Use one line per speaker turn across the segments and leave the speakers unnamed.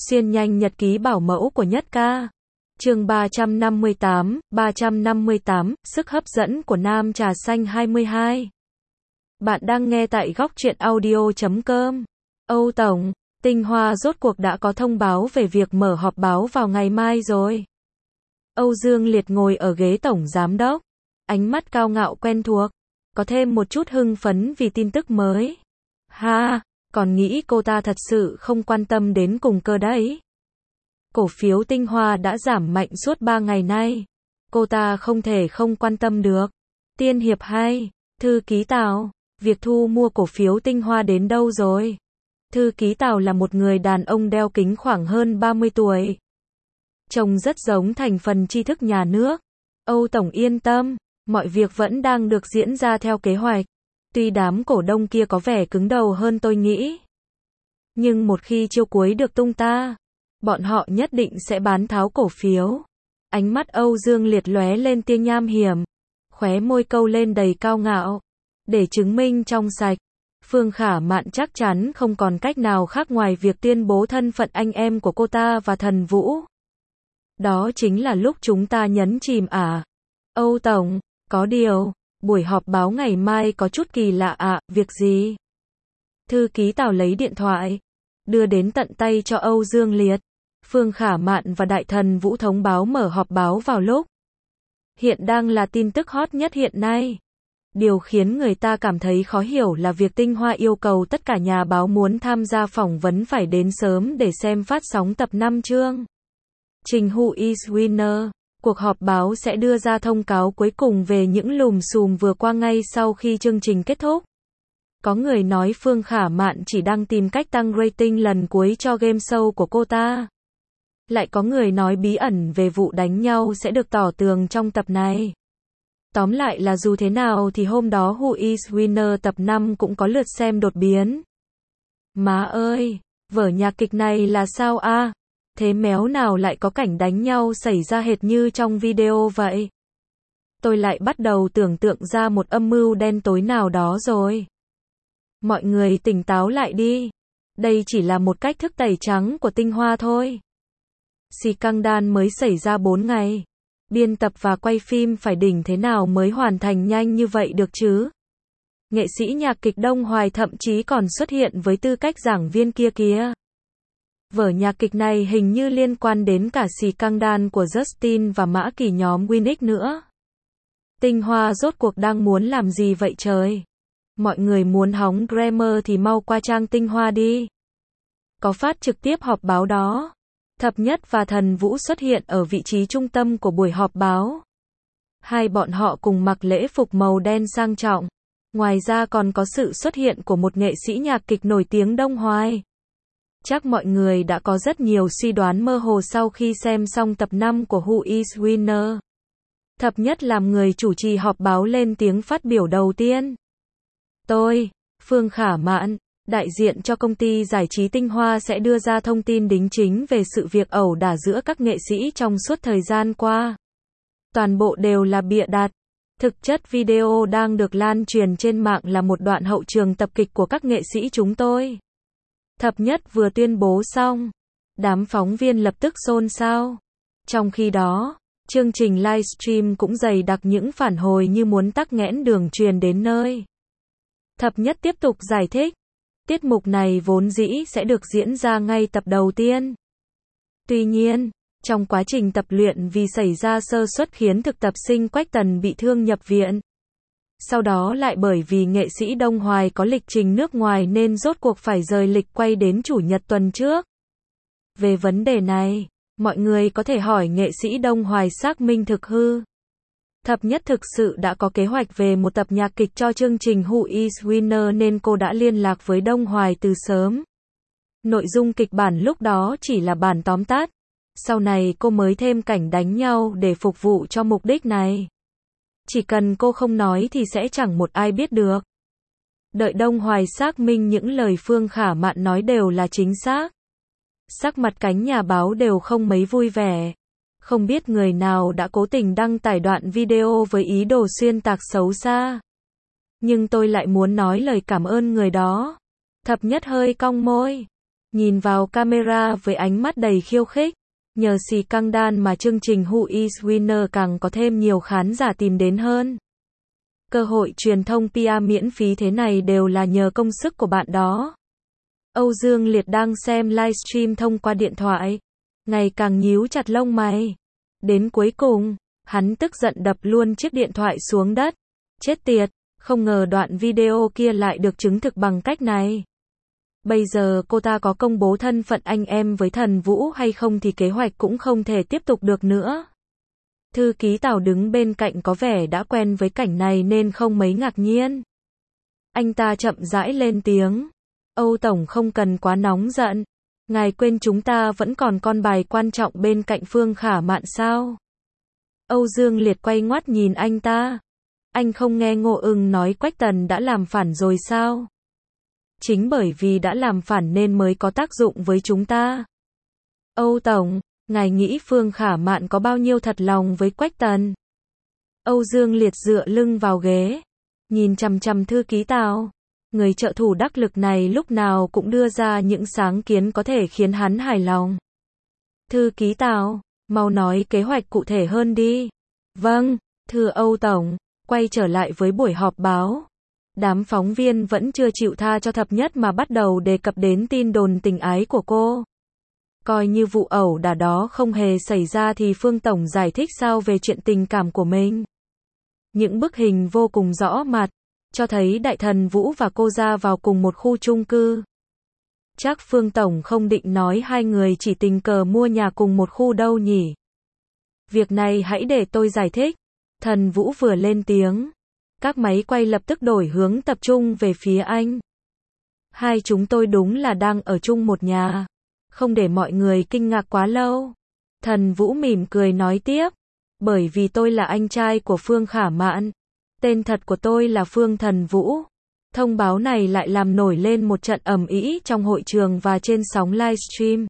Xuyên nhanh nhật ký bảo mẫu của Nhất Ca. Chương 358, sức hấp dẫn của nam trà xanh 22. Bạn đang nghe tại góc truyện audio.com. Âu Tổng, Tinh Hoa rốt cuộc đã có thông báo về việc mở họp báo vào ngày mai rồi. Âu Dương Liệt ngồi ở ghế tổng giám đốc, ánh mắt cao ngạo quen thuộc, có thêm một chút hưng phấn vì tin tức mới. Ha, còn nghĩ cô ta thật sự không quan tâm đến cùng cơ đấy. Cổ phiếu Tinh Hoa đã giảm mạnh suốt 3 ngày nay. Cô ta không thể không quan tâm được. Tiên hiệp hay, thư ký Tào, việc thu mua cổ phiếu Tinh Hoa đến đâu rồi? Thư ký Tào là một người đàn ông đeo kính khoảng hơn 30 tuổi. Trông rất giống thành phần tri thức nhà nước. Âu Tổng yên tâm, mọi việc vẫn đang được diễn ra theo kế hoạch. Tuy đám cổ đông kia có vẻ cứng đầu hơn tôi nghĩ, nhưng một khi chiêu cuối được tung ta, bọn họ nhất định sẽ bán tháo cổ phiếu. Ánh mắt Âu Dương Liệt lóe lên tia nham hiểm, khóe môi câu lên đầy cao ngạo. Để chứng minh trong sạch, Phương Khả Mạn chắc chắn không còn cách nào khác ngoài việc tuyên bố thân phận anh em của cô ta và Thần Vũ. Đó chính là lúc chúng ta nhấn chìm à. Âu Tổng, có điều, buổi họp báo ngày mai có chút kỳ lạ ạ, việc gì? Thư ký Tào lấy điện thoại, đưa đến tận tay cho Âu Dương Liệt. Phương Khả Mạn và Đại Thần Vũ thông báo mở họp báo vào lúc hiện đang là tin tức hot nhất hiện nay. Điều khiến người ta cảm thấy khó hiểu là việc Tinh Hoa yêu cầu tất cả nhà báo muốn tham gia phỏng vấn phải đến sớm để xem phát sóng tập 5 chương Trình Who is Winner. Cuộc họp báo sẽ đưa ra thông cáo cuối cùng về những lùm xùm vừa qua ngay sau khi chương trình kết thúc. Có người nói Phương Khả Mạn chỉ đang tìm cách tăng rating lần cuối cho game show của cô ta. Lại có người nói bí ẩn về vụ đánh nhau sẽ được tỏ tường trong tập này. Tóm lại là dù thế nào thì hôm đó Who is Winner tập 5 cũng có lượt xem đột biến. Má ơi, vở nhạc kịch này là sao a? Thế méo nào lại có cảnh đánh nhau xảy ra hệt như trong video vậy? Tôi lại bắt đầu tưởng tượng ra một âm mưu đen tối nào đó rồi. Mọi người tỉnh táo lại đi. Đây chỉ là một cách thức tẩy trắng của Tinh Hoa thôi. Scandal mới xảy ra 4 ngày. Biên tập và quay phim phải đỉnh thế nào mới hoàn thành nhanh như vậy được chứ? Nghệ sĩ nhạc kịch Đông Hoài thậm chí còn xuất hiện với tư cách giảng viên kia kìa. Vở nhạc kịch này hình như liên quan đến cả scandal của Justin và Mã Kỳ nhóm Winx nữa. Tinh Hoa rốt cuộc đang muốn làm gì vậy trời? Mọi người muốn hóng Grammar thì mau qua trang Tinh Hoa đi. Có phát trực tiếp họp báo đó. Thập Nhất và Thần Vũ xuất hiện ở vị trí trung tâm của buổi họp báo. Hai bọn họ cùng mặc lễ phục màu đen sang trọng. Ngoài ra còn có sự xuất hiện của một nghệ sĩ nhạc kịch nổi tiếng Đông Hoài. Chắc mọi người đã có rất nhiều suy đoán mơ hồ sau khi xem xong tập 5 của Who is Winner. Thập Nhất làm người chủ trì họp báo lên tiếng phát biểu đầu tiên. Tôi, Phương Khả Mạn, đại diện cho công ty giải trí Tinh Hoa sẽ đưa ra thông tin đính chính về sự việc ẩu đả giữa các nghệ sĩ trong suốt thời gian qua. Toàn bộ đều là bịa đặt. Thực chất video đang được lan truyền trên mạng là một đoạn hậu trường tập kịch của các nghệ sĩ chúng tôi. Thập Nhất vừa tuyên bố xong, đám phóng viên lập tức xôn xao. Trong khi đó, chương trình livestream cũng dày đặc những phản hồi như muốn tắc nghẽn đường truyền đến nơi. Thập Nhất tiếp tục giải thích, tiết mục này vốn dĩ sẽ được diễn ra ngay tập đầu tiên. Tuy nhiên, trong quá trình tập luyện vì xảy ra sơ suất khiến thực tập sinh Quách Tần bị thương nhập viện. Sau đó lại bởi vì nghệ sĩ Đông Hoài có lịch trình nước ngoài nên rốt cuộc phải rời lịch quay đến Chủ nhật tuần trước. Về vấn đề này, mọi người có thể hỏi nghệ sĩ Đông Hoài xác minh thực hư. Thập Nhất thực sự đã có kế hoạch về một tập nhạc kịch cho chương trình Who is Winner nên cô đã liên lạc với Đông Hoài từ sớm. Nội dung kịch bản lúc đó chỉ là bản tóm tắt. Sau này cô mới thêm cảnh đánh nhau để phục vụ cho mục đích này. Chỉ cần cô không nói thì sẽ chẳng một ai biết được. Đợi Đông Hoài xác minh những lời Phương Khả Mạn nói đều là chính xác. Sắc mặt cánh nhà báo đều không mấy vui vẻ. Không biết người nào đã cố tình đăng tải đoạn video với ý đồ xuyên tạc xấu xa. Nhưng tôi lại muốn nói lời cảm ơn người đó. Thập Nhất hơi cong môi. nhìn vào camera với ánh mắt đầy khiêu khích. Nhờ xì căng đan mà chương trình Who is Winner càng có thêm nhiều khán giả tìm đến hơn. Cơ hội truyền thông PR miễn phí thế này đều là nhờ công sức của bạn đó. Âu Dương Liệt đang xem livestream thông qua điện thoại, ngày càng nhíu chặt lông mày. Đến cuối cùng, hắn tức giận đập luôn chiếc điện thoại xuống đất. Chết tiệt, không ngờ đoạn video kia lại được chứng thực bằng cách này. Bây giờ cô ta có công bố thân phận anh em với Thần Vũ hay không thì kế hoạch cũng không thể tiếp tục được nữa. Thư ký Tào đứng bên cạnh có vẻ đã quen với cảnh này nên không mấy ngạc nhiên. Anh ta chậm rãi lên tiếng. Âu Tổng không cần quá nóng giận. Ngài quên chúng ta vẫn còn con bài quan trọng bên cạnh Phương Khả Mạn sao? Âu Dương Liệt quay ngoắt nhìn anh ta. Anh không nghe Ngô Ưng nói Quách Tần đã làm phản rồi sao? Chính bởi vì đã làm phản nên mới có tác dụng với chúng ta. Âu Tổng, ngài nghĩ Phương Khả Mạn có bao nhiêu thật lòng với Quách Tần? Âu Dương Liệt dựa lưng vào ghế, nhìn chằm chằm thư ký Tào. Người trợ thủ đắc lực này lúc nào cũng đưa ra những sáng kiến có thể khiến hắn hài lòng. Thư ký Tào, mau nói kế hoạch cụ thể hơn đi. Vâng, thưa Âu Tổng, quay trở lại với buổi họp báo. Đám phóng viên vẫn chưa chịu tha cho Thập Nhất mà bắt đầu đề cập đến tin đồn tình ái của cô. Coi như vụ ẩu đả đó không hề xảy ra thì Phương Tổng giải thích sao về chuyện tình cảm của mình. Những bức hình vô cùng rõ mặt, cho thấy Đại Thần Vũ và cô ra vào cùng một khu chung cư. Chắc Phương Tổng không định nói hai người chỉ tình cờ mua nhà cùng một khu đâu nhỉ? Việc này hãy để tôi giải thích. Thần Vũ vừa lên tiếng. Các máy quay lập tức đổi hướng tập trung về phía anh. Hai chúng tôi đúng là đang ở chung một nhà. Không để mọi người kinh ngạc quá lâu. Thần Vũ mỉm cười nói tiếp. Bởi vì tôi là anh trai của Phương Khả Mạn. Tên thật của tôi là Phương Thần Vũ. Thông báo này lại làm nổi lên một trận ầm ĩ trong hội trường và trên sóng livestream.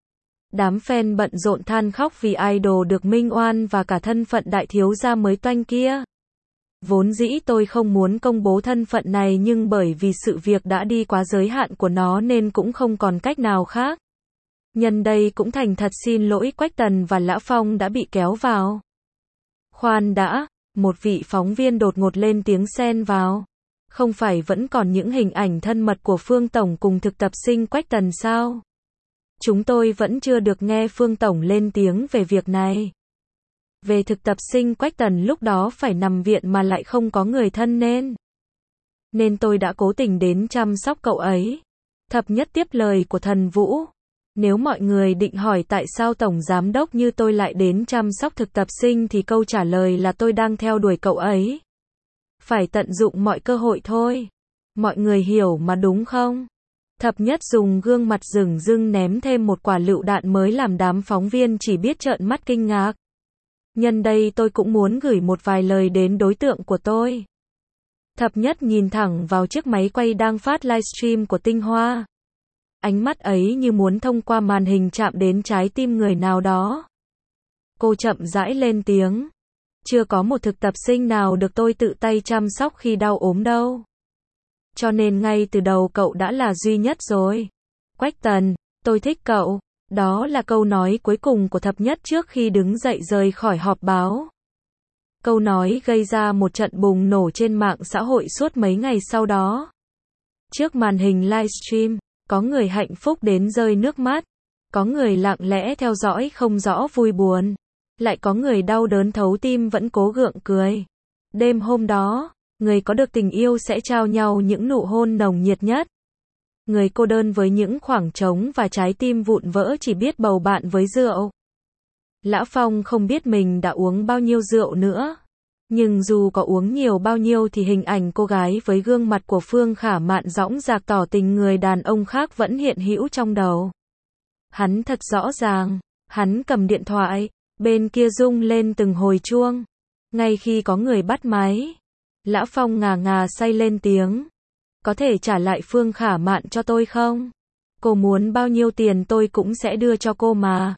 Đám fan bận rộn than khóc vì idol được minh oan và cả thân phận đại thiếu gia mới toanh kia. Vốn dĩ tôi không muốn công bố thân phận này nhưng bởi vì sự việc đã đi quá giới hạn của nó nên cũng không còn cách nào khác. Nhân đây cũng thành thật xin lỗi Quách Tần và Lã Phong đã bị kéo vào. Khoan đã, một vị phóng viên đột ngột lên tiếng xen vào. Không phải vẫn còn những hình ảnh thân mật của Phương Tổng cùng thực tập sinh Quách Tần sao? Chúng tôi vẫn chưa được nghe Phương Tổng lên tiếng về việc này. Về thực tập sinh Quách Tần lúc đó phải nằm viện mà lại không có người thân nên tôi đã cố tình đến chăm sóc cậu ấy. Thập Nhất tiếp lời của Thần Vũ. Nếu mọi người định hỏi tại sao Tổng Giám đốc như tôi lại đến chăm sóc thực tập sinh thì câu trả lời là tôi đang theo đuổi cậu ấy. Phải tận dụng mọi cơ hội thôi. Mọi người hiểu mà đúng không? Thập Nhất dùng gương mặt rừng rưng ném thêm một quả lựu đạn mới làm đám phóng viên chỉ biết trợn mắt kinh ngạc. Nhân đây tôi cũng muốn gửi một vài lời đến đối tượng của tôi. Thập Nhất nhìn thẳng vào chiếc máy quay đang phát livestream của Tinh Hoa. Ánh mắt ấy như muốn thông qua màn hình chạm đến trái tim người nào đó. Cô chậm rãi lên tiếng. Chưa có một thực tập sinh nào được tôi tự tay chăm sóc khi đau ốm đâu. Cho nên ngay từ đầu cậu đã là duy nhất rồi. Quách Tần, tôi thích cậu. Đó là câu nói cuối cùng của Thập Nhất trước khi đứng dậy rời khỏi họp báo. Câu nói gây ra một trận bùng nổ trên mạng xã hội suốt mấy ngày sau đó. Trước màn hình livestream, có người hạnh phúc đến rơi nước mắt. Có người lặng lẽ theo dõi không rõ vui buồn. Lại có người đau đớn thấu tim vẫn cố gượng cười. Đêm hôm đó, người có được tình yêu sẽ trao nhau những nụ hôn nồng nhiệt nhất. Người cô đơn với những khoảng trống và trái tim vụn vỡ chỉ biết bầu bạn với rượu. Lã Phong không biết mình đã uống bao nhiêu rượu nữa. Nhưng dù có uống nhiều bao nhiêu thì hình ảnh cô gái với gương mặt của Phương Khả Mạn dõng dạc tỏ tình người đàn ông khác vẫn hiện hữu trong đầu. Hắn thật rõ ràng, hắn cầm điện thoại, bên kia rung lên từng hồi chuông. Ngay khi có người bắt máy, Lã Phong ngà ngà say lên tiếng. Có thể trả lại Phương Khả Mạn cho tôi không? Cô muốn bao nhiêu tiền tôi cũng sẽ đưa cho cô mà.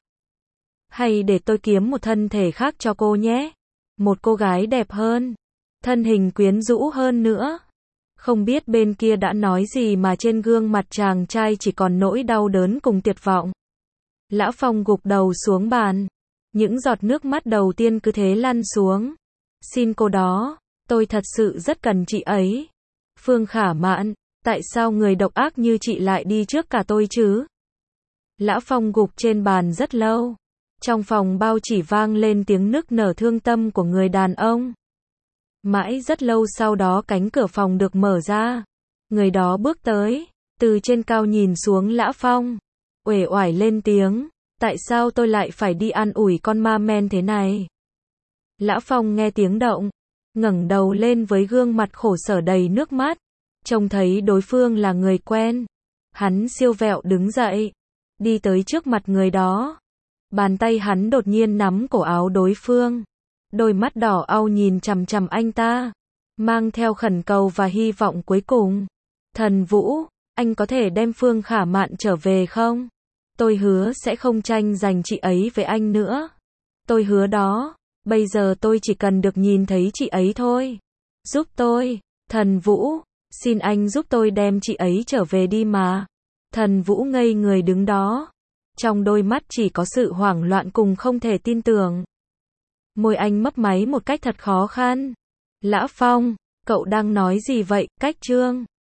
Hay để tôi kiếm một thân thể khác cho cô nhé. Một cô gái đẹp hơn, thân hình quyến rũ hơn nữa. Không biết bên kia đã nói gì mà trên gương mặt chàng trai chỉ còn nỗi đau đớn cùng tuyệt vọng. Lã Phong gục đầu xuống bàn. Những giọt nước mắt đầu tiên cứ thế lăn xuống. Xin cô đó, tôi thật sự rất cần chị ấy. Phương Khả Mạn, tại sao người độc ác như chị lại đi trước cả tôi chứ? Lã Phong gục trên bàn rất lâu. Trong phòng bao chỉ vang lên tiếng nức nở thương tâm của người đàn ông. Mãi rất lâu sau đó cánh cửa phòng được mở ra. Người đó bước tới, từ trên cao nhìn xuống Lã Phong. Uể oải lên tiếng, tại sao tôi lại phải đi an ủi con ma men thế này? Lã Phong nghe tiếng động, ngẩng đầu lên với gương mặt khổ sở đầy nước mắt. Trông thấy đối phương là người quen. Hắn siêu vẹo đứng dậy, đi tới trước mặt người đó. Bàn tay hắn đột nhiên nắm cổ áo đối phương. Đôi mắt đỏ au nhìn chằm chằm anh ta, mang theo khẩn cầu và hy vọng cuối cùng. Thần Vũ, anh có thể đem Phương Khả Mạn trở về không? Tôi hứa sẽ không tranh giành chị ấy với anh nữa. Tôi hứa đó, bây giờ tôi chỉ cần được nhìn thấy chị ấy thôi. Giúp tôi, Thần Vũ, xin anh giúp tôi đem chị ấy trở về đi mà. Thần Vũ ngây người đứng đó. Trong đôi mắt chỉ có sự hoảng loạn cùng không thể tin tưởng. Môi anh mấp máy một cách thật khó khăn. Lã Phong, cậu đang nói gì vậy, Cách Trương?